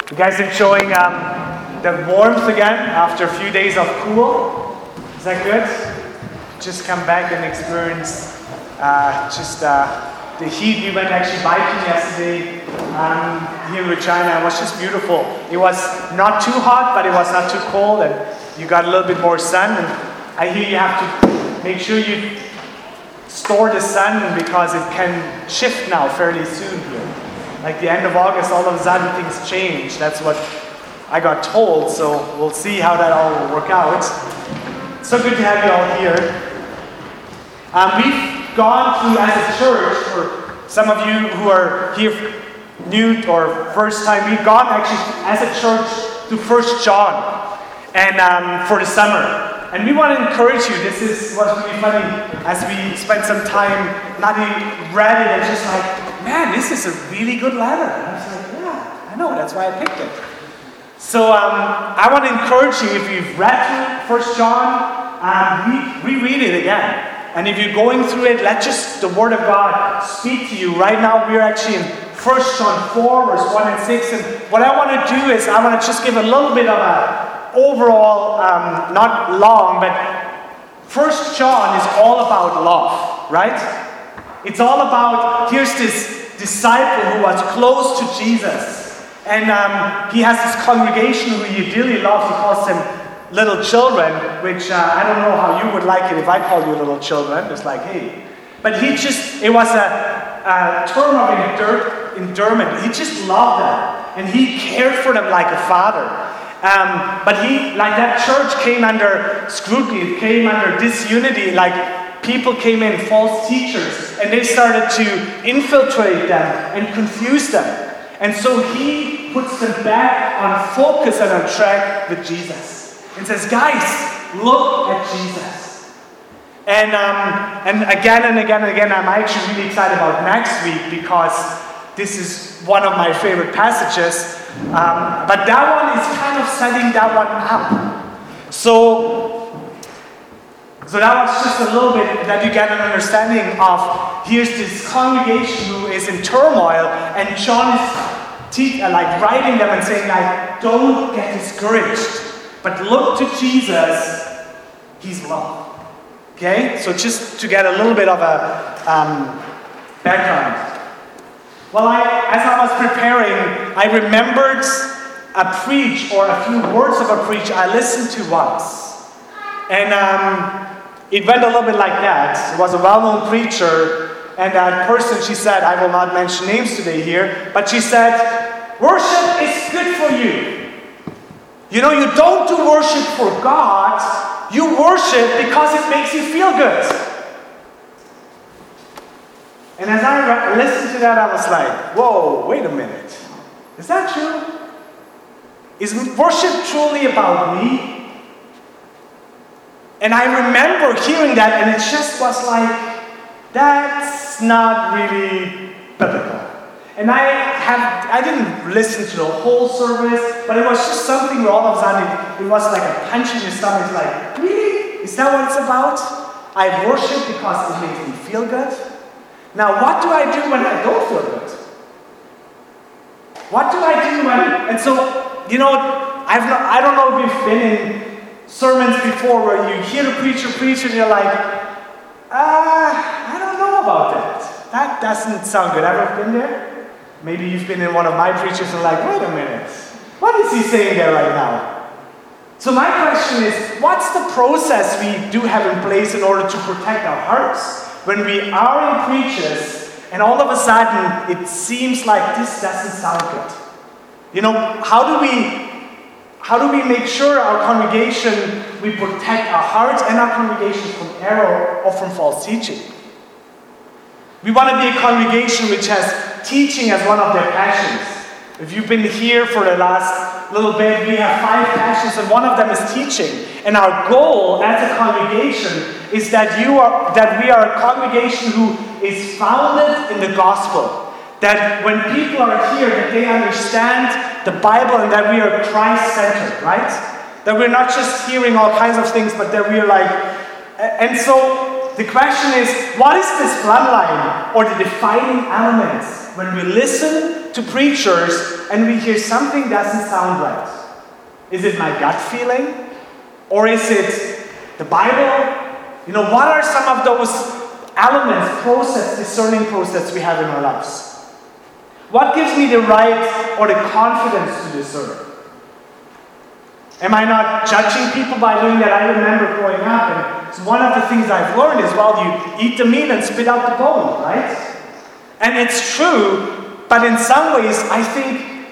You guys enjoying the warmth again after a few days of cool? Is that good? Just come back and experience the heat. We went actually biking yesterday here in Regina. It was just beautiful. It was not too hot, but it was not too cold, and you got a little bit more sun. And I hear you have to make sure you store the sun because it can shift now fairly soon here. Like the end of August, all of a sudden things change. That's what I got told, so we'll see how that all will work out. So good to have you all here. We've gone through as a church, for some of you who are here new or first time, we've gone actually as a church to 1 John and for the summer. And we want to encourage you. This was really funny as we spent some time not even read it and just like, man, this is a really good letter. And I was like, yeah, I know, that's why I picked it. So I want to encourage you, if you've read through 1 John, reread it again. And if you're going through it, let just the Word of God speak to you. Right now, we're actually in 1 John 4, verse 1 and 6. And what I want to do is I want to just give a little bit of a overall, not long, but 1 John is all about love, right? It's all about, here's this disciple who was close to Jesus. And he has this congregation who he dearly loves. He calls them little children, which I don't know how you would like it if I called you little children. It's like, hey. But it was a term of endearment. He just loved them. And he cared for them like a father. But like that church came under scrutiny. It came under disunity. Like people came in, false teachers, and they started to infiltrate them and confuse them. And so he puts them back on focus and on track with Jesus. And says, guys, look at Jesus. And again and again and again, I'm actually really excited about next week because this is one of my favorite passages. But that one is kind of setting that one up. So that was just a little bit that you get an understanding of, here's this congregation who is in turmoil, and John is writing them and saying, like, don't get discouraged. But look to Jesus, he's love. Okay? So just to get a little bit of a background. Well, as I was preparing, I remembered a preach or a few words of a preach I listened to once. And it went a little bit like that. It was a well-known preacher, and that person, she said, I will not mention names today here, but she said, worship is good for you. You know, you don't do worship for God, you worship because it makes you feel good. And as I listened to that, I was like, whoa, wait a minute. Is that true? Is worship truly about me? And I remember hearing that, and it just was like, that's not really biblical. And I didn't listen to the whole service, but it was just something where all of a sudden it was like a punch in your stomach. It's like, really? Is that what it's about? I worship because it makes me feel good? Now, what do I do when I don't feel good? What do I do when... And so, you know, I don't know if you've been in sermons before where you hear the preacher preach and you're like, I don't know about that. That doesn't sound good. Ever been there? Maybe you've been in one of my preachers and like, wait a minute. What is he saying there right now? So my question is, what's the process we do have in place in order to protect our hearts? When we are in preachers, and all of a sudden it seems like this doesn't sound good. You know, how do we make sure our congregation, we protect our hearts and our congregation from error or from false teaching? We want to be a congregation which has teaching as one of their passions. If you've been here for the last little bit, we have 5 passions, and one of them is teaching. And our goal as a congregation is that we are a congregation who is founded in the gospel. That when people are here, that they understand the Bible and that we are Christ-centered, right? That we're not just hearing all kinds of things, but that we are like... And so the question is, what is this bloodline or the defining elements when we listen to preachers and we hear something doesn't sound right? Is it my gut feeling? Or is it the Bible? What are some of those elements, discerning process we have in our lives? What gives me the right or the confidence to discern? Am I not judging people by doing that? I remember growing up, and one of the things I've learned is, you eat the meat and spit out the bone, right? And it's true, but in some ways, I think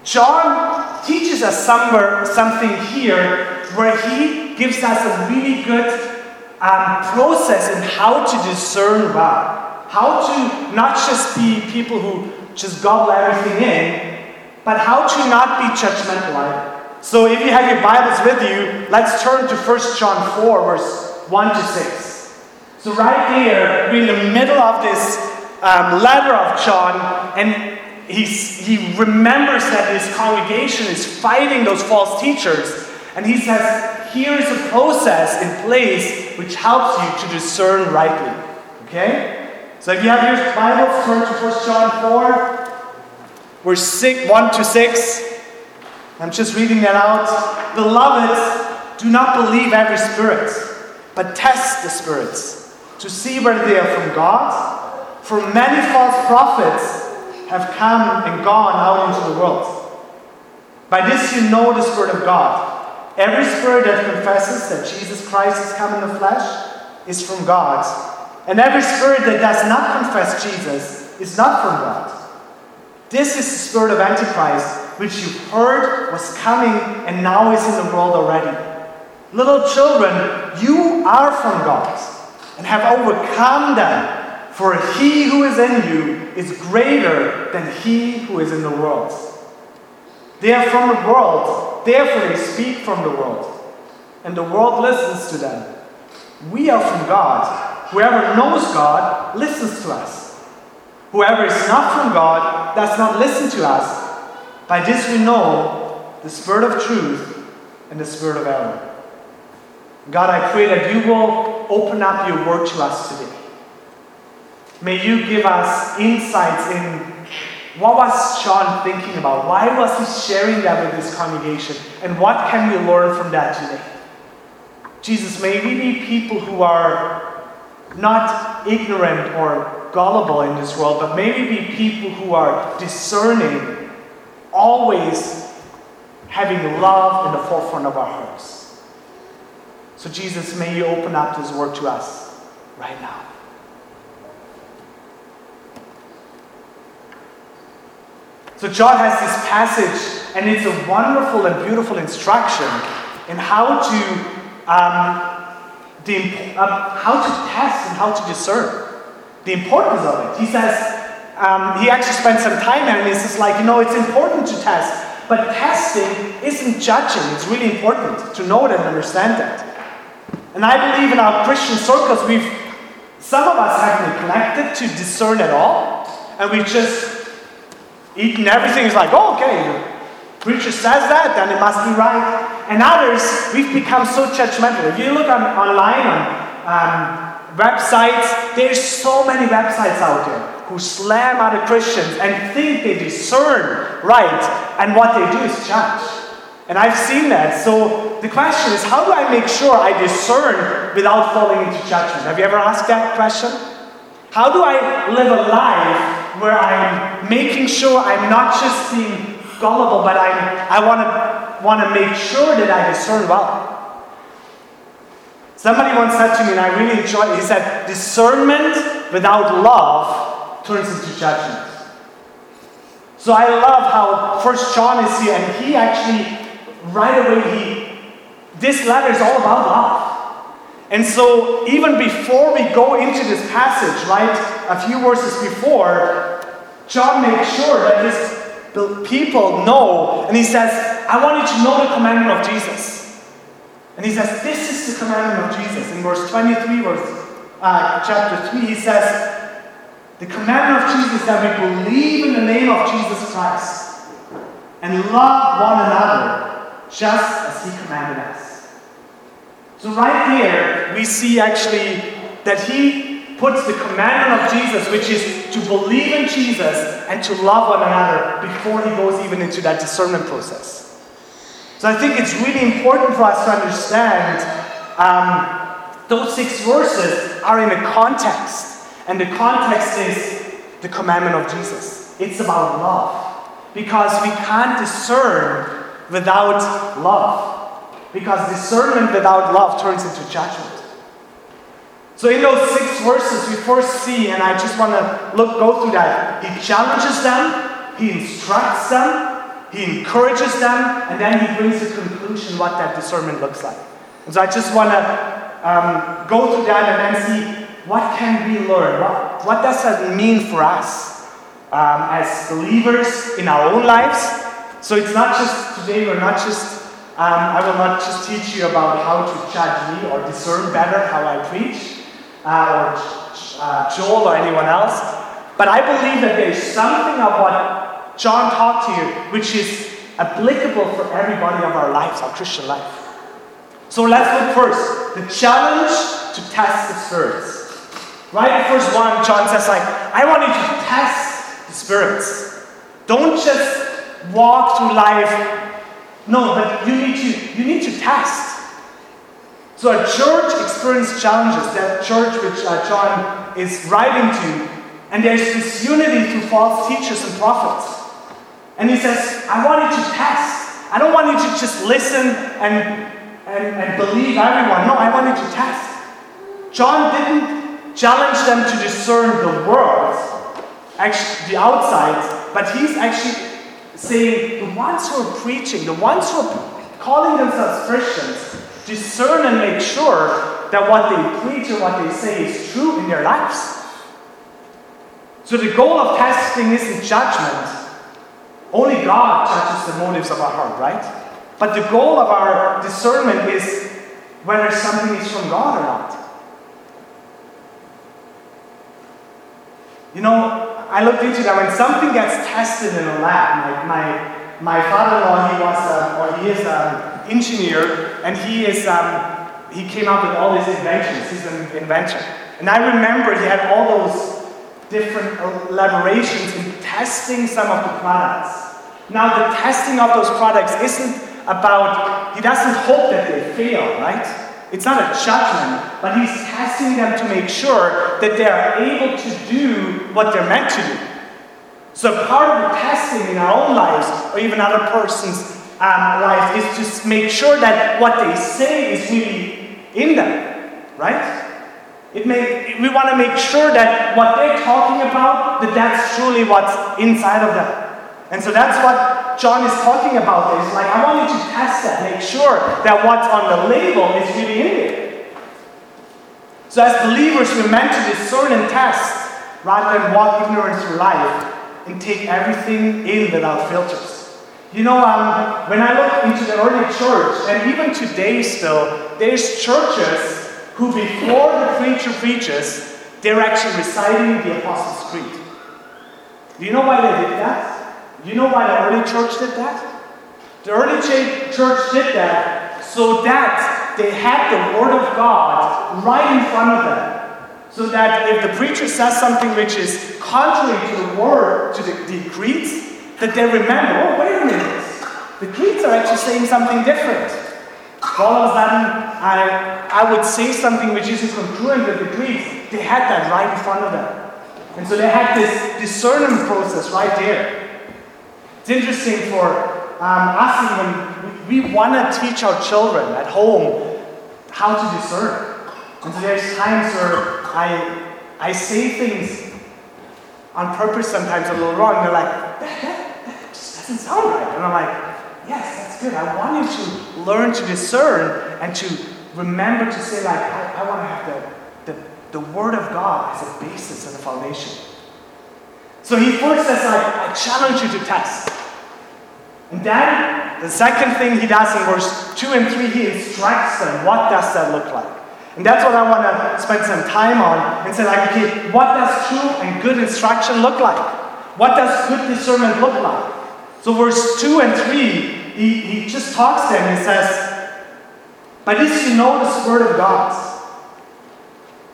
John teaches us something here where he gives us a really good process in how to discern well. How to not just be people who just gobble everything in, but how to not be judgmental either. So if you have your Bibles with you, let's turn to 1 John 4, verse 1 to 6. So right there, we're in the middle of this letter of John, and he remembers that his congregation is fighting those false teachers. And he says, here is a process in place which helps you to discern rightly. Okay? So if you have your Bibles, turn to 1 John 4, verse 1 to 6. I'm just reading that out. Beloved, do not believe every spirit, but test the spirits to see whether they are from God. For many false prophets have come and gone out into the world. By this you know the Spirit of God. Every spirit that confesses that Jesus Christ has come in the flesh is from God. And every spirit that does not confess Jesus is not from God. This is the spirit of Antichrist, which you heard was coming and now is in the world already. Little children, you are from God and have overcome them, for he who is in you is greater than he who is in the world. They are from the world, therefore they speak from the world, and the world listens to them. We are from God. Whoever knows God listens to us. Whoever is not from God does not listen to us. By this we know the spirit of truth and the spirit of error. God, I pray that you will open up your word to us today. May you give us insights in what was John thinking about? Why was he sharing that with his congregation? And what can we learn from that today? Jesus, may we be people who are not ignorant or gullible in this world, but may we be people who are discerning, always having love in the forefront of our hearts. So Jesus, may you open up this word to us right now. So John has this passage, and it's a wonderful and beautiful instruction in how to test and how to discern the importance of it. He says, he actually spent some time there, and he says, it's important to test, but testing isn't judging. It's really important to know that and understand that. And I believe in our Christian circles, some of us have neglected to discern at all, and we've just eaten everything. It's like, okay, the preacher says that, then it must be right. And others, we've become so judgmental. If you look online on websites, there's so many websites out there who slam other Christians and think they discern right, and what they do is judge. And I've seen that. So the question is, how do I make sure I discern without falling into judgment? Have you ever asked that question? How do I live a life where I'm making sure I'm not just being gullible, but I want to make sure that I discern well? Somebody once said to me, and I really enjoyed it, he said, discernment without love turns into judgment. So I love how 1 John is here, and he actually, right away, this letter is all about love. And so even before we go into this passage, right, a few verses before, John makes sure that the people know, and he says, I want you to know the commandment of Jesus. And he says, this is the commandment of Jesus. In verse 23, chapter 3, he says, the commandment of Jesus is that we believe in the name of Jesus Christ and love one another just as he commanded us. So right there, we see actually that he puts the commandment of Jesus, which is to believe in Jesus and to love one another before he goes even into that discernment process. So I think it's really important for us to understand those 6 verses are in a context. And the context is the commandment of Jesus. It's about love. Because we can't discern without love. Because discernment without love turns into judgment. So in those 6 verses we first see, and I just want to go through that. He challenges them, he instructs them, he encourages them, and then he brings to conclusion what that discernment looks like. And so I just want to go through that and then see what can we learn. What does that mean for us as believers in our own lives? So it's not just today. We're not just. I will not just teach you about how to judge me or discern better how I preach, or Joel or anyone else. But I believe that there is something of what John taught to you, which is applicable for everybody of our lives, our Christian life. So let's look first. The challenge to test the spirits. Right in verse 1, John says I want you to test the spirits. Don't just walk through life. No, but you need to test. So a church experiences challenges. That church which John is writing to, and there's this unity through false teachers and prophets. And he says, I want you to test. I don't want you to just listen and believe everyone. No, I want you to test. John didn't challenge them to discern the world, actually the outside, but he's actually saying the ones who are preaching, the ones who are calling themselves Christians, discern and make sure that what they preach and what they say is true in their lives. So the goal of testing isn't judgment. Only God judges the motives of our heart, right? But the goal of our discernment is whether something is from God or not. You know, I looked into that. When something gets tested in a lab, my father-in-law, he is an engineer, and he came up with all these inventions. He's an inventor. And I remember he had all those different elaborations in testing some of the products. Now, the testing of those products isn't about, he doesn't hope that they fail, right? It's not a judgment, but he's testing them to make sure that they are able to do what they're meant to do. So part of the testing in our own lives, or even other person's life, is to make sure that what they say is really in them, right? We want to make sure that what they're talking about, that's truly what's inside of them. And so that's what John is talking about. Is like, I want you to test that, make sure that what's on the label is really in there. So as believers, we're meant to discern and test rather than walk ignorant through life and take everything in without filters. You know, when I look into the early church, and even today still, there's churches who before the preacher preaches, they're actually reciting the Apostles' Creed. Do you know why they did that? Do you know why the early church did that? The early church did that so that they had the Word of God right in front of them. So that if the preacher says something which is contrary to the Word, to the creeds, that they remember, oh, wait a minute, the creeds are actually saying something different. All of a sudden, I would say something which isn't congruent with the creeds. They had that right in front of them. And so they had this discernment process right there. It's interesting for us even, we want to teach our children at home how to discern. And so there's times where I say things on purpose sometimes a little wrong. And they're like, that just doesn't sound right. And I'm like, yes, that's good. I want you to learn to discern and to remember to say like, I want to have the Word of God as a basis and a foundation. So he first says, I challenge you to test. And then, the second thing he does in verse 2 and 3, he instructs them. What does that look like? And that's what I want to spend some time on and say, like, okay, what does true and good instruction look like? What does good discernment look like? So verse 2 and 3, he just talks to them. He says, by this you know the Spirit of God.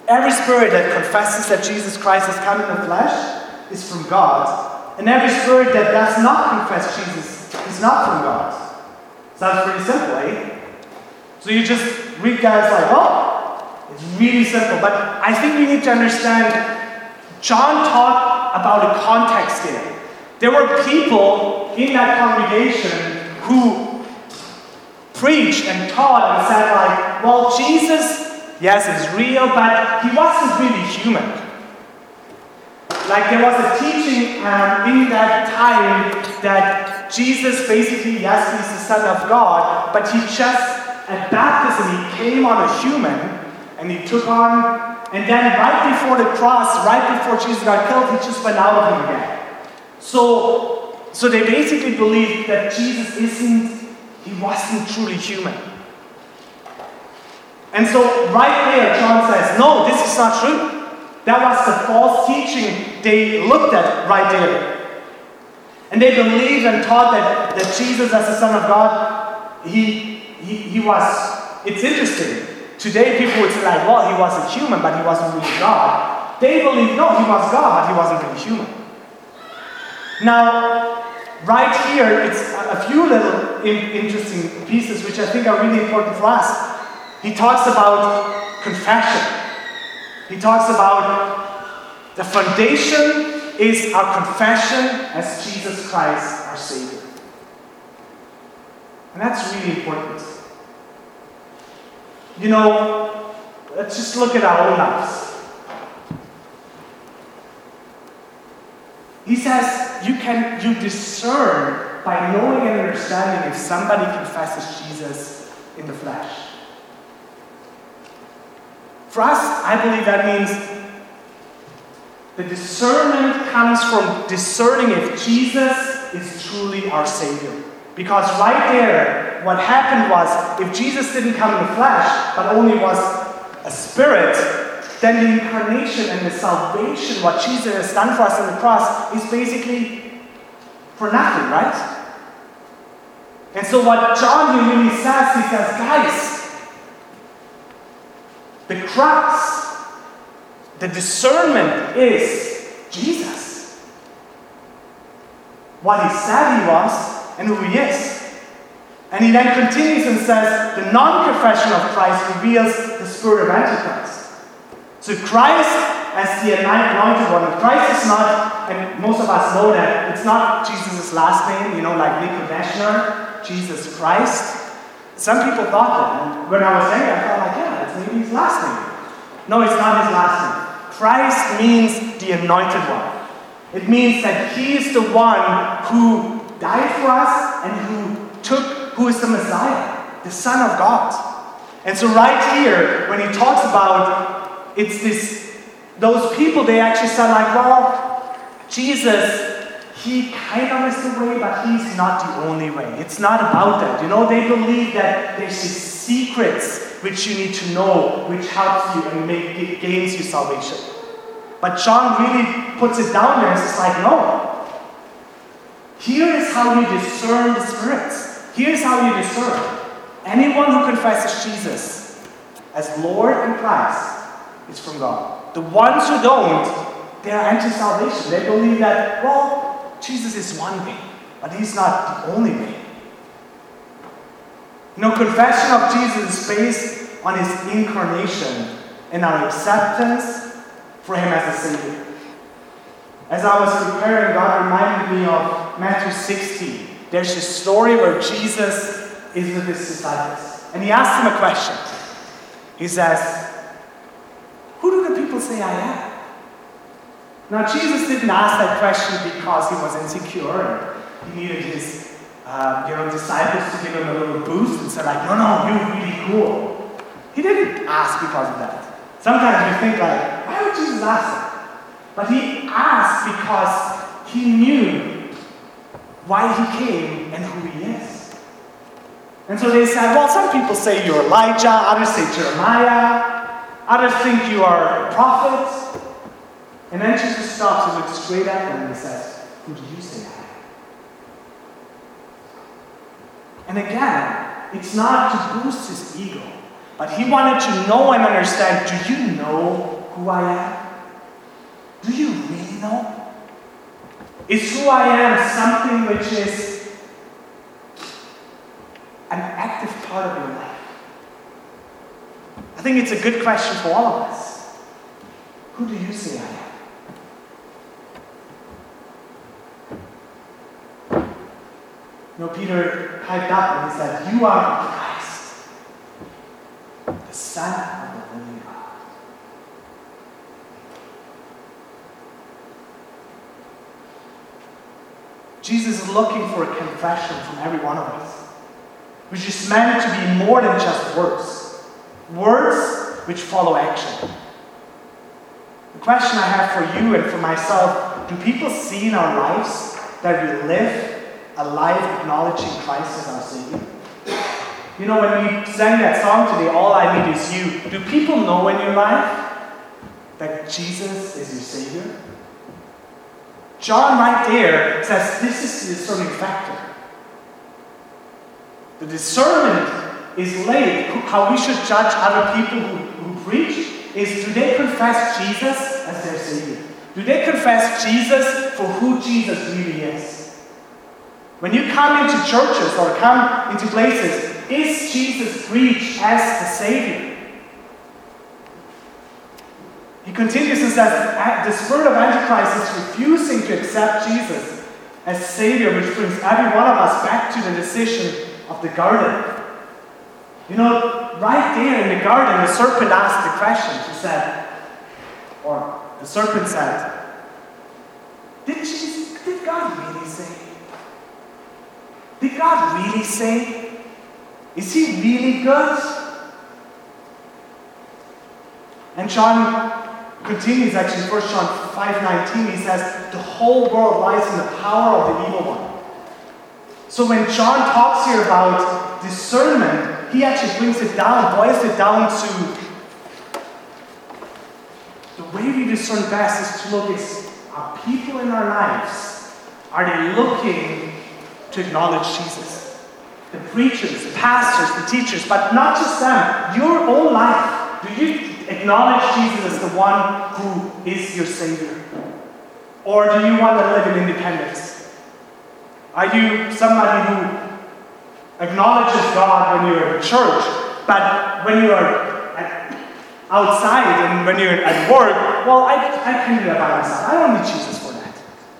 Every spirit that confesses that Jesus Christ has come in the flesh is from God. And every spirit that does not confess Jesus is not from God. Sounds pretty simple, eh? So you just read that, it's like, oh, it's really simple. But I think we need to understand, John taught about a context there. There were people in that congregation who preached and taught and said like, well, Jesus, yes, is real, but he wasn't really human. Like there was a teaching in that time that Jesus basically, yes, he's the Son of God, but he just, at baptism, he came on a human and he took on, and then right before the cross, right before Jesus got killed, he just went out of him again. So they basically believed that Jesus he wasn't truly human. And so right there, John says, no, this is not true. That was the false teaching they looked at right there. And they believed and taught that Jesus, as the Son of God, he was, it's interesting. Today people would say like, well, he wasn't human, but he wasn't really God. They believed, no, he was God, but he wasn't really human. Now, right here, it's a few little interesting pieces which I think are really important for us. He talks about confession. He talks about the foundation is our confession as Jesus Christ, our Savior. And that's really important. You know, let's just look at our own lives. He says you discern by knowing and understanding if somebody confesses Jesus in the flesh. For us, I believe that means the discernment comes from discerning if Jesus is truly our Savior. Because right there, what happened was, if Jesus didn't come in the flesh, but only was a spirit, then the incarnation and the salvation, what Jesus has done for us on the cross, is basically for nothing, right? And so what John here really says, he says, guys, the crux, the discernment is Jesus. What he said he was and who he is. And he then continues and says, the non-confession of Christ reveals the spirit of Antichrist. So Christ as the anointed one, Christ is not, and most of us know that, it's not Jesus' last name, you know, like Nico Deshner, Jesus Christ. Some people thought that, and when I was there, I thought like, yeah, it's maybe his last name. No, it's not his last name. Christ means the anointed one. It means that he is the one who died for us and who is the Messiah, the Son of God. And so right here, when he talks about those people, they actually said like, well, Jesus, he kind of is the way, but he's not the only way. It's not about that. You know, they believe that there's these secrets which you need to know, which helps you and gains you salvation. But John really puts it down there and it's like, no. Here is how you discern the spirits. Here's how you discern. Anyone who confesses Jesus as Lord and Christ is from God. The ones who don't, they are anti-salvation. They believe that, well, Jesus is one way, but he's not the only way. You know, confession of Jesus is based on his incarnation and our acceptance for him as a Savior. As I was preparing, God reminded me of Matthew 16. There's this story where Jesus is with his disciples. And he asked them a question. He says, who do the people say I am? Now, Jesus didn't ask that question because he was insecure and he needed his disciples to give him a little boost and say like, no, you're really cool. He didn't ask because of that. Sometimes you think like, why would Jesus ask that? But he asked because he knew why he came and who he is. And so they said, well, some people say you're Elijah, others say Jeremiah, others think you are a prophet. And then Jesus stops and looks straight at them and he says, who do you say I am? And again, it's not to boost his ego, but he wanted to know and understand, do you know who I am? Do you really know? Is who I am something which is an active part of your life? I think it's a good question for all of us. Who do you say I am? You know, Peter piped up and he said, "You are Christ, the Son of the living God." Jesus is looking for a confession from every one of us, which is meant to be more than just words. Words which follow action. The question I have for you and for myself, do people see in our lives that we live a life acknowledging Christ as our Savior? You know, when we sang that song today, "All I Need Is You," do people know in your life that Jesus is your Savior? John right there says this is the discerning factor. The discernment is laid, how we should judge other people who preach, is do they confess Jesus as their Savior? Do they confess Jesus for who Jesus really is? When you come into churches or come into places, is Jesus preached as the Savior? He continues and says, the spirit of Antichrist is refusing to accept Jesus as Savior, which brings every one of us back to the decision of the garden. You know, right there in the garden, the serpent asked the question. She said, or the serpent said, did God really say? Did God really say? Is He really good? And John continues, actually, 1 John 5:19, he says, the whole world lies in the power of the evil one. So when John talks here about discernment, he actually brings it down, boils it down to the way we discern best is to look at are people in our lives, are they looking to acknowledge Jesus? The preachers, the pastors, the teachers, but not just them, your own life. Do you acknowledge Jesus as the one who is your Savior? Or do you want to live in independence? Are you somebody who acknowledges God when you're in church, but when you're outside and when you're at work, well, I can do that by myself. I don't need Jesus for that.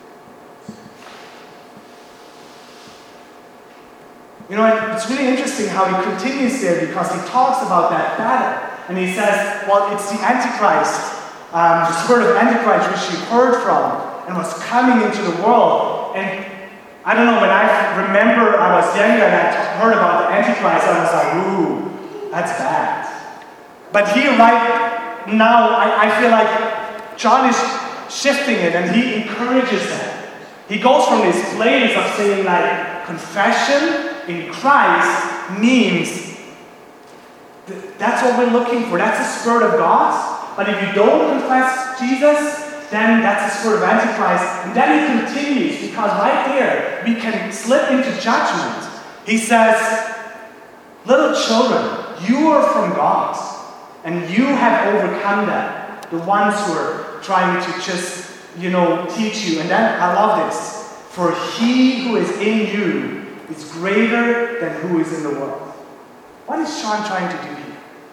You know, it's really interesting how he continues there because he talks about that battle. And he says, well, it's the Antichrist, the spirit of Antichrist, which you heard from and was coming into the world. And I don't know, when I remember I was younger and I heard about the Antichrist, I was like, ooh, that's bad. But here right now, I feel like John is shifting it and he encourages that. He goes from this place of saying like, confession in Christ means that's what we're looking for. That's the Spirit of God. But if you don't confess Jesus, then that's the spirit of Antichrist. And then he continues, because right there, we can slip into judgment. He says, little children, you are from God, and you have overcome them. The ones who are trying to just, teach you. And then, I love this. For he who is in you is greater than who is in the world. What is John trying to do here?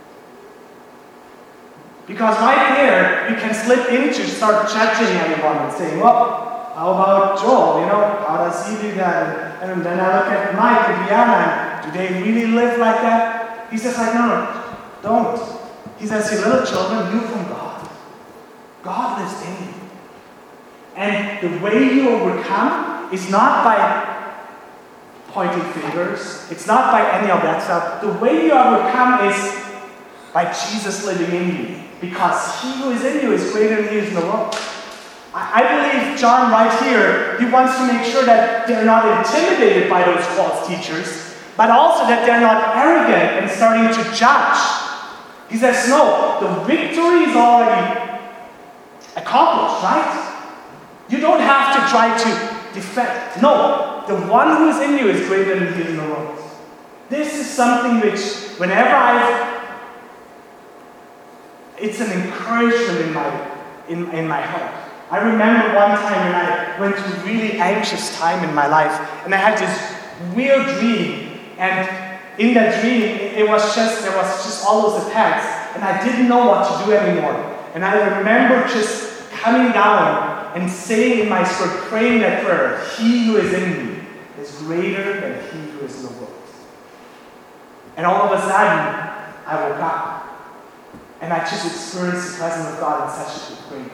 Because right there, we can slip into start judging everyone and saying, well, how about Joel? How does he do that? And then I look at Mike and Diana, and do they really live like that? He says, no, don't. He says, you little children, you from God. God lives in you. And the way you overcome is not by pointing fingers. It's not by any of that stuff. The way you overcome is by Jesus living in you. Because he who is in you is greater than he is in the world. I believe John right here, he wants to make sure that they're not intimidated by those false teachers, but also that they're not arrogant and starting to judge. He says, no, the victory is already accomplished, right? You don't have to try to defend. No, the one who is in you is greater than he is in the world. This is something which, whenever I've it's an encouragement in my heart. I remember one time when I went through a really anxious time in my life, and I had this weird dream, and in that dream, there was just all those attacks, and I didn't know what to do anymore. And I remember just coming down and saying in my spirit, praying that prayer, "He who is in me is greater than he who is in the world." And all of a sudden, I woke up, and I just experienced the presence of God in such a great way.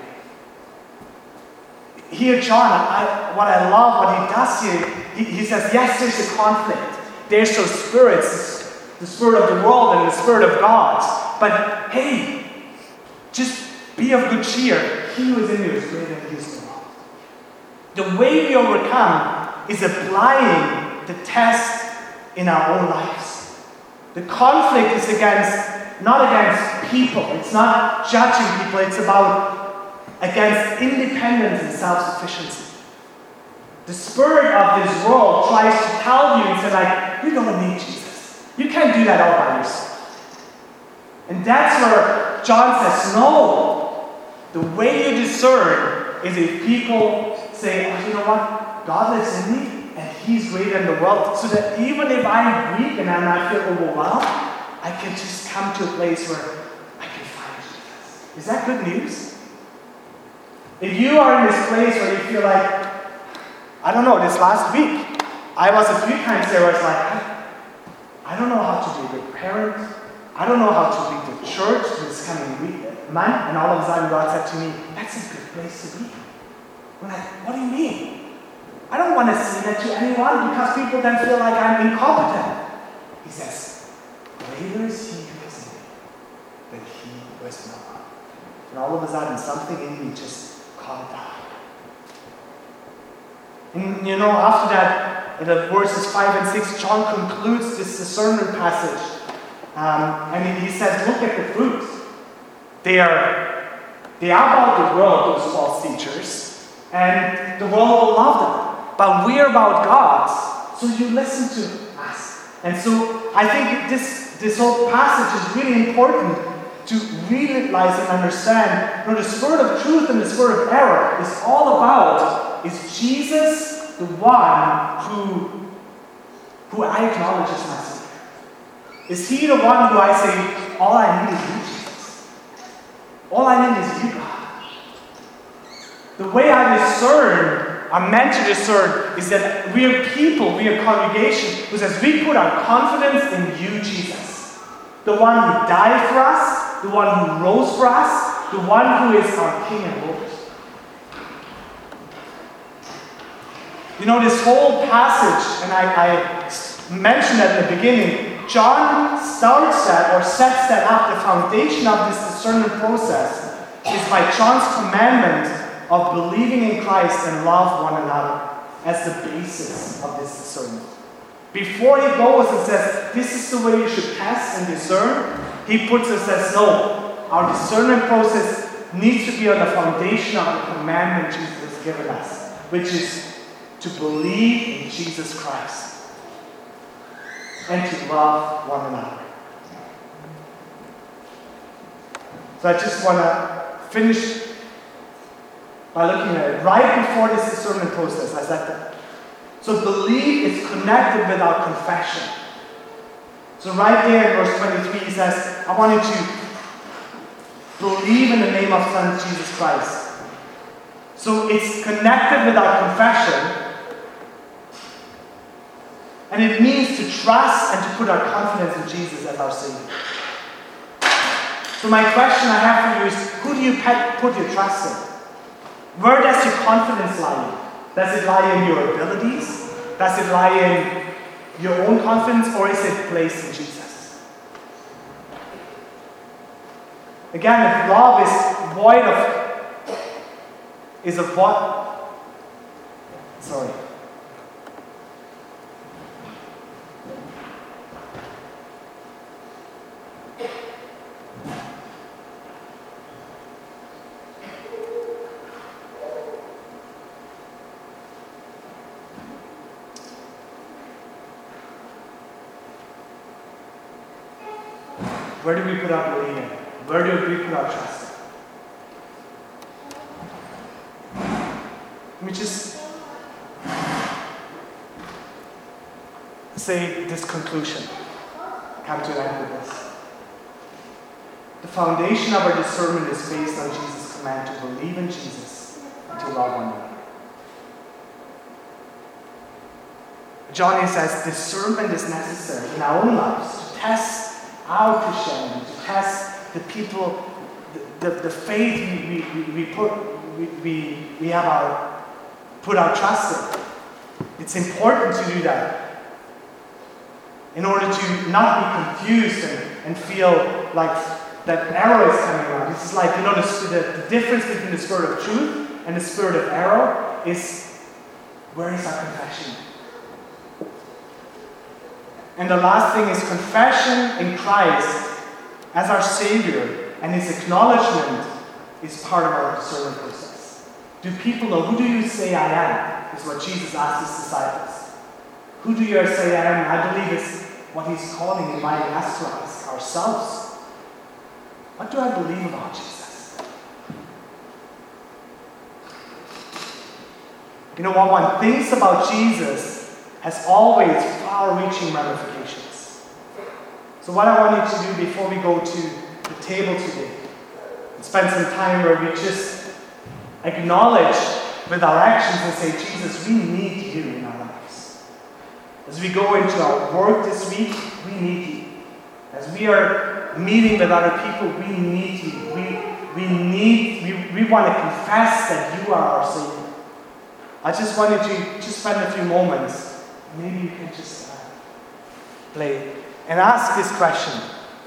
Here, John, what I love, what he does here, he says, yes, there's a conflict. There's those spirits, the spirit of the world and the spirit of God. But hey, just be of good cheer. He who is in you is greater than he is in the world. The way we overcome is applying the test in our own lives. The conflict is not against people. It's not judging people. It's against independence and self-sufficiency. The spirit of this world tries to tell you and say, like, you don't need Jesus. You can't do that all by yourself. And that's where John says, no. The way you discern is if people say, oh, you know what? God lives in me, and he's greater than the world. So that even if I'm weak and I feel overwhelmed, I can just come to a place where I can find Jesus. Is that good news? If you are in this place where you feel like, I don't know, this last week, I was a few times there where it's like, I don't know how to be a good parent. I don't know how to lead the church this coming month. And all of a sudden God said to me, that's a good place to be. I'm like, what do you mean? I don't want to say that to anyone because people then feel like I'm incompetent. He says, greater is he who is in me than he who is in the world. And all of a sudden something in me just calmed down. And after that, in the verses 5 and 6, John concludes this discernment passage. And he says, look at the fruits. They are about the world, those false teachers, and the world will love them. But we're about God, so you listen to us. And so I think this whole passage is really important to realize and understand. The spirit of truth and the spirit of error is all about, is Jesus the one who I acknowledge as my Savior? Is he the one who I say, all I need is you, Jesus? All I need is you, God. The way I discern, I'm meant to discern, is that we are people, we are congregation, who says we put our confidence in you, Jesus. The one who died for us, the one who rose for us, the one who is our King and Lord. This whole passage, and I mentioned that in the beginning, John starts that or sets that up. The foundation of this discernment process is by John's commandment of believing in Christ and love one another as the basis of this discernment. Before he goes and says, this is the way you should test and discern, he puts us as, no, our discernment process needs to be on the foundation of the commandment Jesus has given us, which is to believe in Jesus Christ and to love one another. So I just want to finish by looking at it. Right before this discernment process, I said that. So belief is connected with our confession. So right there in verse 23, he says, I want you to believe in the name of Son Jesus Christ. So it's connected with our confession. And it means to trust and to put our confidence in Jesus as our Savior. So my question I have for you is, who do you put your trust in? Where does your confidence lie? Does it lie in your abilities? Does it lie in your own confidence? Or is it placed in Jesus? Again, if love is void of what? Sorry. Where do we put our belief in? Where do we put our trust? Let me just say this conclusion. Come to an end with this. The foundation of our discernment is based on Jesus' command to believe in Jesus and to love one another. John says discernment is necessary in our own lives to test our Christianity, to test the people, the faith we have put our trust in. It's important to do that in order to not be confused and feel like that error is coming around. This is like, the difference between the spirit of truth and the spirit of error is, where is our confession? And the last thing is confession in Christ as our Savior, and His acknowledgement is part of our discernment process. Do people know, who do you say I am? Is what Jesus asked His disciples. Who do you say I am? I believe it's what He's calling, inviting us to ask ourselves. What do I believe about Jesus? You know what? One thinks about Jesus has always far-reaching ramifications. So what I want you to do before we go to the table today, and spend some time where we just acknowledge with our actions and say, Jesus, we need you in our lives. As we go into our work this week, we need you. As we are meeting with other people, we need you. We want to confess that you are our Savior. I just wanted to just spend a few moments. Maybe you can just play and ask this question.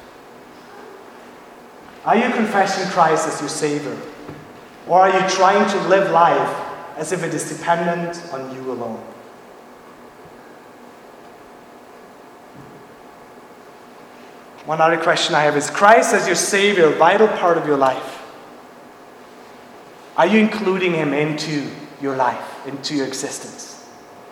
Are you confessing Christ as your Savior? Or are you trying to live life as if it is dependent on you alone? One other question I have is, Christ as your Savior, a vital part of your life. Are you including Him into your life, into your existence?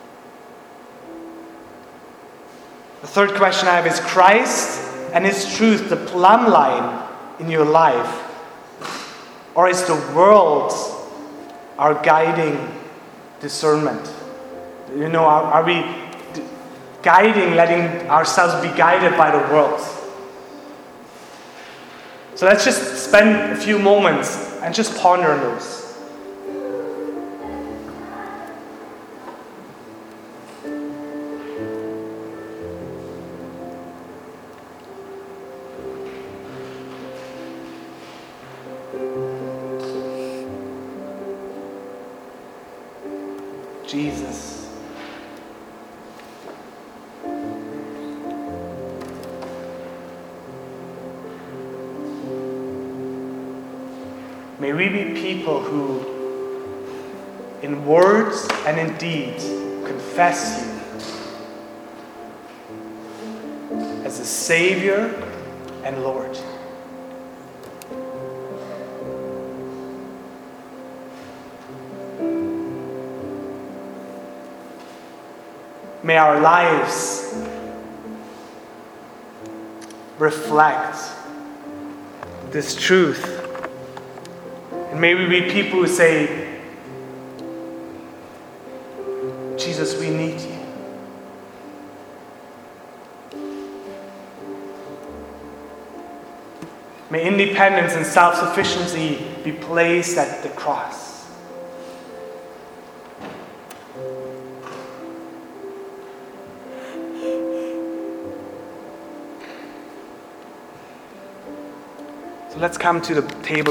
The third question I have is, Christ and His truth the plumb line in your life? Or is the world our guiding discernment? Are we guiding, letting ourselves be guided by the world? So let's just spend a few moments and just ponder on those. Jesus. May we be people who, in words and in deed, confess you as a Savior and Lord. May our lives reflect this truth. And may we be people who say, Jesus, we need you. May independence and self-sufficiency be placed at the cross. So let's come to the table.